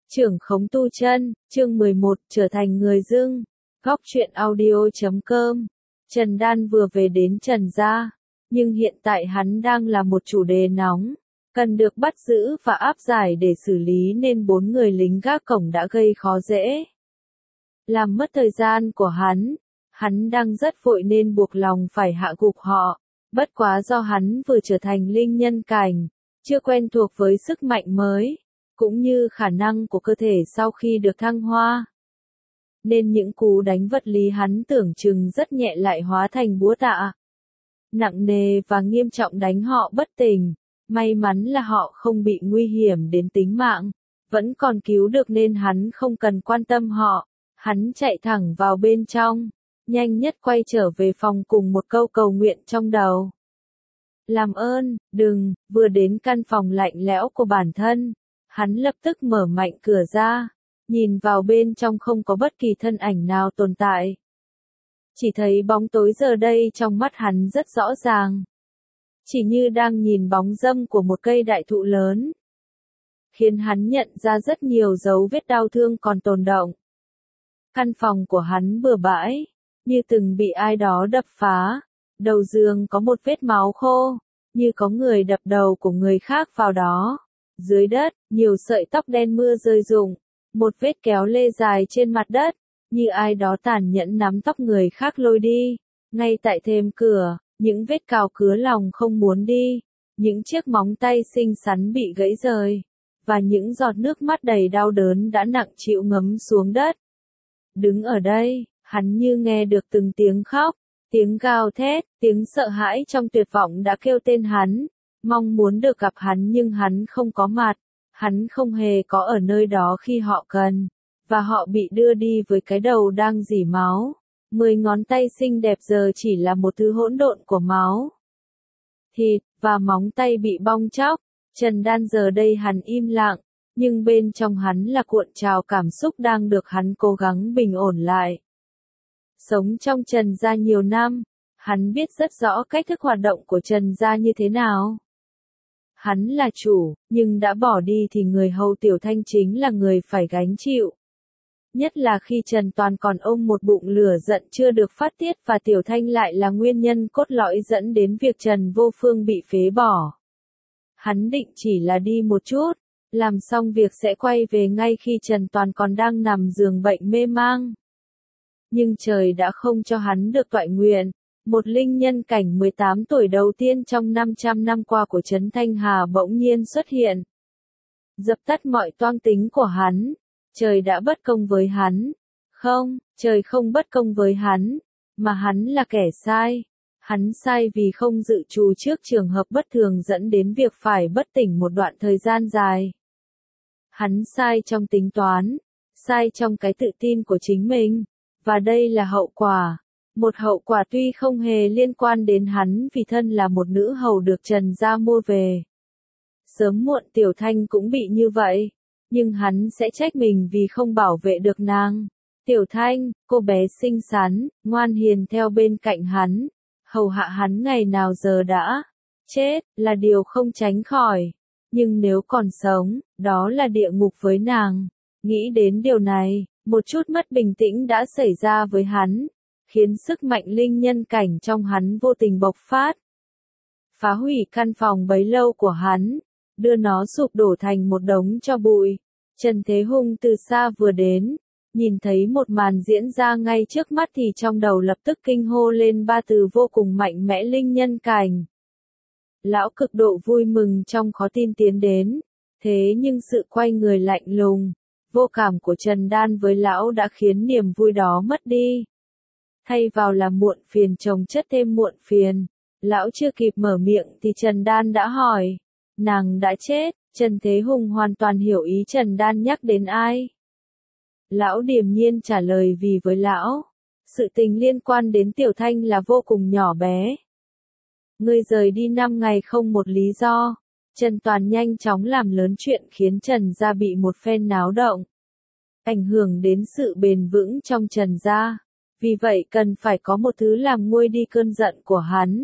Trưởng khống tu chân, chương 11, trở thành người dưng. Góc truyện audio.com. Trần Đan vừa về đến Trần gia, nhưng hiện tại hắn đang là một chủ đề nóng, cần được bắt giữ và áp giải để xử lý nên 4 người lính gác cổng đã gây khó dễ. Làm mất thời gian của hắn đang rất vội nên buộc lòng phải hạ gục họ, bất quá do hắn vừa trở thành linh nhân cảnh, chưa quen thuộc với sức mạnh mới, cũng như khả năng của cơ thể sau khi được thăng hoa. Nên những cú đánh vật lý hắn tưởng chừng rất nhẹ lại hóa thành búa tạ nặng nề và nghiêm trọng đánh họ bất tỉnh. May mắn là họ không bị nguy hiểm đến tính mạng, vẫn còn cứu được nên hắn không cần quan tâm họ. Hắn chạy thẳng vào bên trong, nhanh nhất quay trở về phòng cùng một câu cầu nguyện trong đầu. Làm ơn, đừng. Vừa đến căn phòng lạnh lẽo của bản thân, hắn lập tức mở mạnh cửa ra, nhìn vào bên trong không có bất kỳ thân ảnh nào tồn tại. Chỉ thấy bóng tối giờ đây trong mắt hắn rất rõ ràng. Chỉ như đang nhìn bóng râm của một cây đại thụ lớn. Khiến hắn nhận ra rất nhiều dấu vết đau thương còn tồn đọng. Căn phòng của hắn bừa bãi, như từng bị ai đó đập phá. Đầu giường có một vết máu khô, như có người đập đầu của người khác vào đó. Dưới đất, nhiều sợi tóc đen mưa rơi rụng, một vết kéo lê dài trên mặt đất, như ai đó tàn nhẫn nắm tóc người khác lôi đi. Ngay tại thềm cửa, những vết cào cứa lòng không muốn đi, những chiếc móng tay xinh xắn bị gãy rời, và những giọt nước mắt đầy đau đớn đã nặng trĩu ngấm xuống đất. Đứng ở đây, hắn như nghe được từng tiếng khóc, tiếng gào thét, tiếng sợ hãi trong tuyệt vọng đã kêu tên hắn, mong muốn được gặp hắn nhưng hắn không có mặt, hắn không hề có ở nơi đó khi họ cần, và họ bị đưa đi với cái đầu đang rỉ máu. 10 ngón tay xinh đẹp giờ chỉ là một thứ hỗn độn của máu, thịt, và móng tay bị bong tróc. Trần Đan giờ đây hắn im lặng, nhưng bên trong hắn là cuộn trào cảm xúc đang được hắn cố gắng bình ổn lại. Sống trong Trần gia nhiều năm, hắn biết rất rõ cách thức hoạt động của Trần gia như thế nào. Hắn là chủ, nhưng đã bỏ đi thì người hầu Tiểu Thanh chính là người phải gánh chịu. Nhất là khi Trần Toàn còn ôm một bụng lửa giận chưa được phát tiết và Tiểu Thanh lại là nguyên nhân cốt lõi dẫn đến việc Trần Vô Phương bị phế bỏ. Hắn định chỉ là đi một chút, làm xong việc sẽ quay về ngay khi Trần Toàn còn đang nằm giường bệnh mê mang. Nhưng trời đã không cho hắn được toại nguyện. Một linh nhân cảnh 18 tuổi đầu tiên trong 500 năm qua của Trấn Thanh Hà bỗng nhiên xuất hiện. Dập tắt mọi toan tính của hắn. Trời đã bất công với hắn. Không, trời không bất công với hắn, mà hắn là kẻ sai. Hắn sai vì không dự trù trước trường hợp bất thường dẫn đến việc phải bất tỉnh một đoạn thời gian dài. Hắn sai trong tính toán, sai trong cái tự tin của chính mình, và đây là hậu quả. Một hậu quả tuy không hề liên quan đến hắn vì thân là một nữ hầu được Trần gia mua về. Sớm muộn Tiểu Thanh cũng bị như vậy, nhưng hắn sẽ trách mình vì không bảo vệ được nàng. Tiểu Thanh, cô bé xinh xắn, ngoan hiền theo bên cạnh hắn, hầu hạ hắn ngày nào giờ đã chết, là điều không tránh khỏi. Nhưng nếu còn sống, đó là địa ngục với nàng. Nghĩ đến điều này, một chút mất bình tĩnh đã xảy ra với hắn, khiến sức mạnh linh nhân cảnh trong hắn vô tình bộc phát. Phá hủy căn phòng bấy lâu của hắn, đưa nó sụp đổ thành một đống tro bụi. Trần Thế Hung từ xa vừa đến, nhìn thấy một màn diễn ra ngay trước mắt thì trong đầu lập tức kinh hô lên 3 từ vô cùng mạnh mẽ: linh nhân cảnh. Lão cực độ vui mừng trong khó tin tiến đến, thế nhưng sự quay người lạnh lùng, vô cảm của Trần Đan với lão đã khiến niềm vui đó mất đi. Thay vào là muộn phiền chồng chất thêm muộn phiền, lão chưa kịp mở miệng thì Trần Đan đã hỏi, nàng đã chết. Trần Thế Hùng hoàn toàn hiểu ý Trần Đan nhắc đến ai. Lão điềm nhiên trả lời vì với lão, sự tình liên quan đến Tiểu Thanh là vô cùng nhỏ bé. Ngươi rời đi 5 ngày không một lý do. Trần Toàn nhanh chóng làm lớn chuyện khiến Trần gia bị một phen náo động, ảnh hưởng đến sự bền vững trong Trần gia. Vì vậy cần phải có một thứ làm nguôi đi cơn giận của hắn.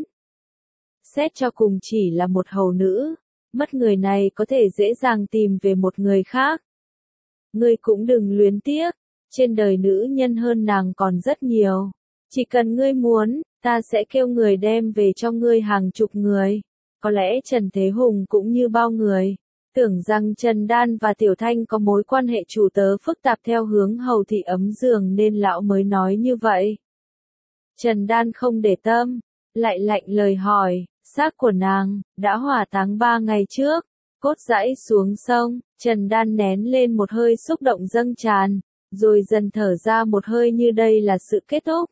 Xét cho cùng chỉ là một hầu nữ, mất người này có thể dễ dàng tìm về một người khác. Ngươi cũng đừng luyến tiếc, trên đời nữ nhân hơn nàng còn rất nhiều. Chỉ cần ngươi muốn, ta sẽ kêu người đem về cho ngươi hàng chục người. Có lẽ Trần Thế Hùng cũng như bao người, tưởng rằng Trần Đan và Tiểu Thanh có mối quan hệ chủ tớ phức tạp theo hướng hầu thị ấm giường nên lão mới nói như vậy. Trần Đan không để tâm, lại lạnh lời hỏi, xác của nàng, đã hỏa táng 3 ngày trước, cốt rãi xuống sông, Trần Đan nén lên một hơi xúc động dâng tràn, rồi dần thở ra một hơi như đây là sự kết thúc.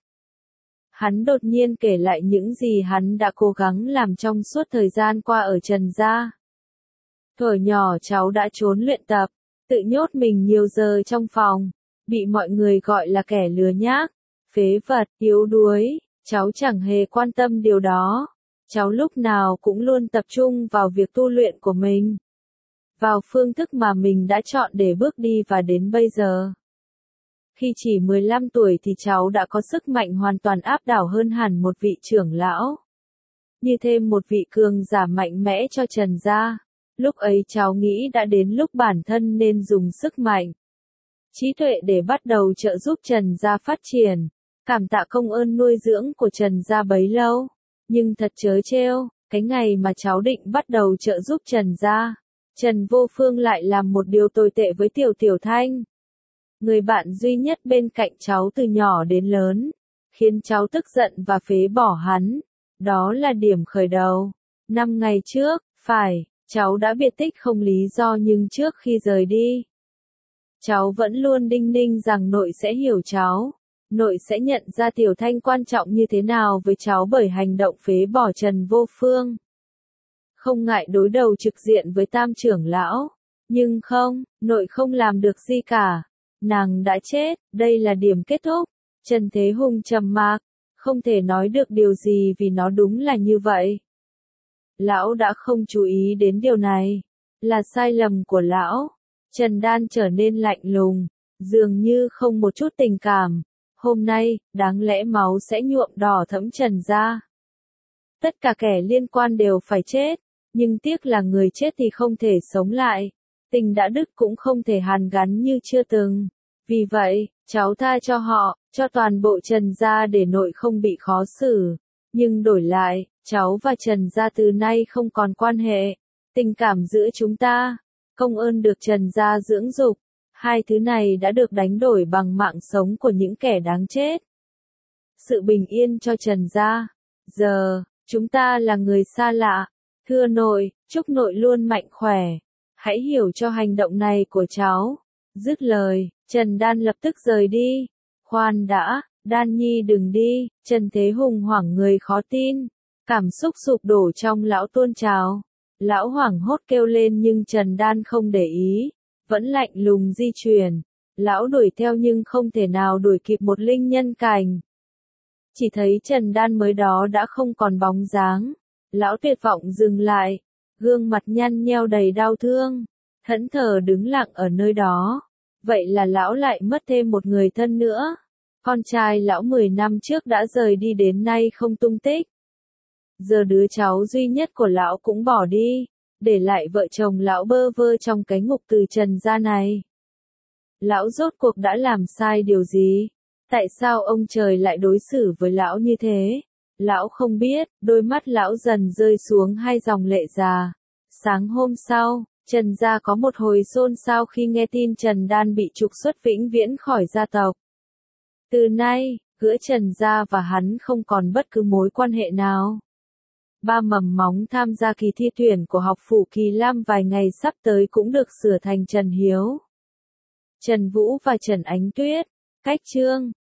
Hắn đột nhiên kể lại những gì hắn đã cố gắng làm trong suốt thời gian qua ở Trần gia. Thuở nhỏ cháu đã trốn luyện tập, tự nhốt mình nhiều giờ trong phòng, bị mọi người gọi là kẻ lừa nhác, phế vật, yếu đuối, cháu chẳng hề quan tâm điều đó. Cháu lúc nào cũng luôn tập trung vào việc tu luyện của mình, vào phương thức mà mình đã chọn để bước đi và đến bây giờ. Khi chỉ 15 tuổi thì cháu đã có sức mạnh hoàn toàn áp đảo hơn hẳn một vị trưởng lão. Như thêm một vị cường giả mạnh mẽ cho Trần gia. Lúc ấy cháu nghĩ đã đến lúc bản thân nên dùng sức mạnh, trí tuệ để bắt đầu trợ giúp Trần gia phát triển, cảm tạ công ơn nuôi dưỡng của Trần gia bấy lâu. Nhưng thật trớ trêu, cái ngày mà cháu định bắt đầu trợ giúp Trần gia, Trần Vô Phương lại làm một điều tồi tệ với Tiểu Thanh. Người bạn duy nhất bên cạnh cháu từ nhỏ đến lớn, khiến cháu tức giận và phế bỏ hắn. Đó là điểm khởi đầu. 5 ngày trước, phải, cháu đã biệt tích không lý do nhưng trước khi rời đi, cháu vẫn luôn đinh ninh rằng nội sẽ hiểu cháu. Nội sẽ nhận ra Tiểu Thanh quan trọng như thế nào với cháu bởi hành động phế bỏ Trần Vô Phương. Không ngại đối đầu trực diện với Tam trưởng lão. Nhưng không, nội không làm được gì cả. Nàng đã chết, đây là điểm kết thúc. Trần Thế Hùng trầm mặc, không thể nói được điều gì vì nó đúng là như vậy. Lão đã không chú ý đến điều này. Là sai lầm của lão. Trần Đan trở nên lạnh lùng, dường như không một chút tình cảm. Hôm nay, đáng lẽ máu sẽ nhuộm đỏ thẫm Trần gia. Tất cả kẻ liên quan đều phải chết, nhưng tiếc là người chết thì không thể sống lại. Tình đã đứt cũng không thể hàn gắn như chưa từng. Vì vậy, cháu tha cho họ, cho toàn bộ Trần gia để nội không bị khó xử. Nhưng đổi lại, cháu và Trần gia từ nay không còn quan hệ. Tình cảm giữa chúng ta, công ơn được Trần gia dưỡng dục. Hai thứ này đã được đánh đổi bằng mạng sống của những kẻ đáng chết. Sự bình yên cho Trần gia. Giờ, chúng ta là người xa lạ. Thưa nội, chúc nội luôn mạnh khỏe. Hãy hiểu cho hành động này của cháu. Dứt lời, Trần Đan lập tức rời đi. Khoan đã, Đan Nhi đừng đi. Trần Thế Hùng hoảng người khó tin. Cảm xúc sụp đổ trong lão tuôn trào. Lão hoảng hốt kêu lên nhưng Trần Đan không để ý. Vẫn lạnh lùng di chuyển. Lão đuổi theo nhưng không thể nào đuổi kịp một linh nhân cảnh. Chỉ thấy Trần Đan mới đó đã không còn bóng dáng. Lão tuyệt vọng dừng lại. Gương mặt nhăn nheo đầy đau thương. Thẫn thờ đứng lặng ở nơi đó. Vậy là lão lại mất thêm một người thân nữa. Con trai lão 10 năm trước đã rời đi đến nay không tung tích. Giờ đứa cháu duy nhất của lão cũng bỏ đi. Để lại vợ chồng lão bơ vơ trong cái ngục từ Trần gia này. Lão rốt cuộc đã làm sai điều gì? Tại sao ông trời lại đối xử với lão như thế? Lão không biết, đôi mắt lão dần rơi xuống hai dòng lệ già. Sáng hôm sau, Trần gia có một hồi xôn xao khi nghe tin Trần Đan bị trục xuất vĩnh viễn khỏi gia tộc. Từ nay, giữa Trần gia và hắn không còn bất cứ mối quan hệ nào. Ba mầm móng tham gia kỳ thi tuyển của học phủ Kỳ Lam vài ngày sắp tới cũng được sửa thành Trần Hiếu, Trần Vũ và Trần Ánh Tuyết. Cách chương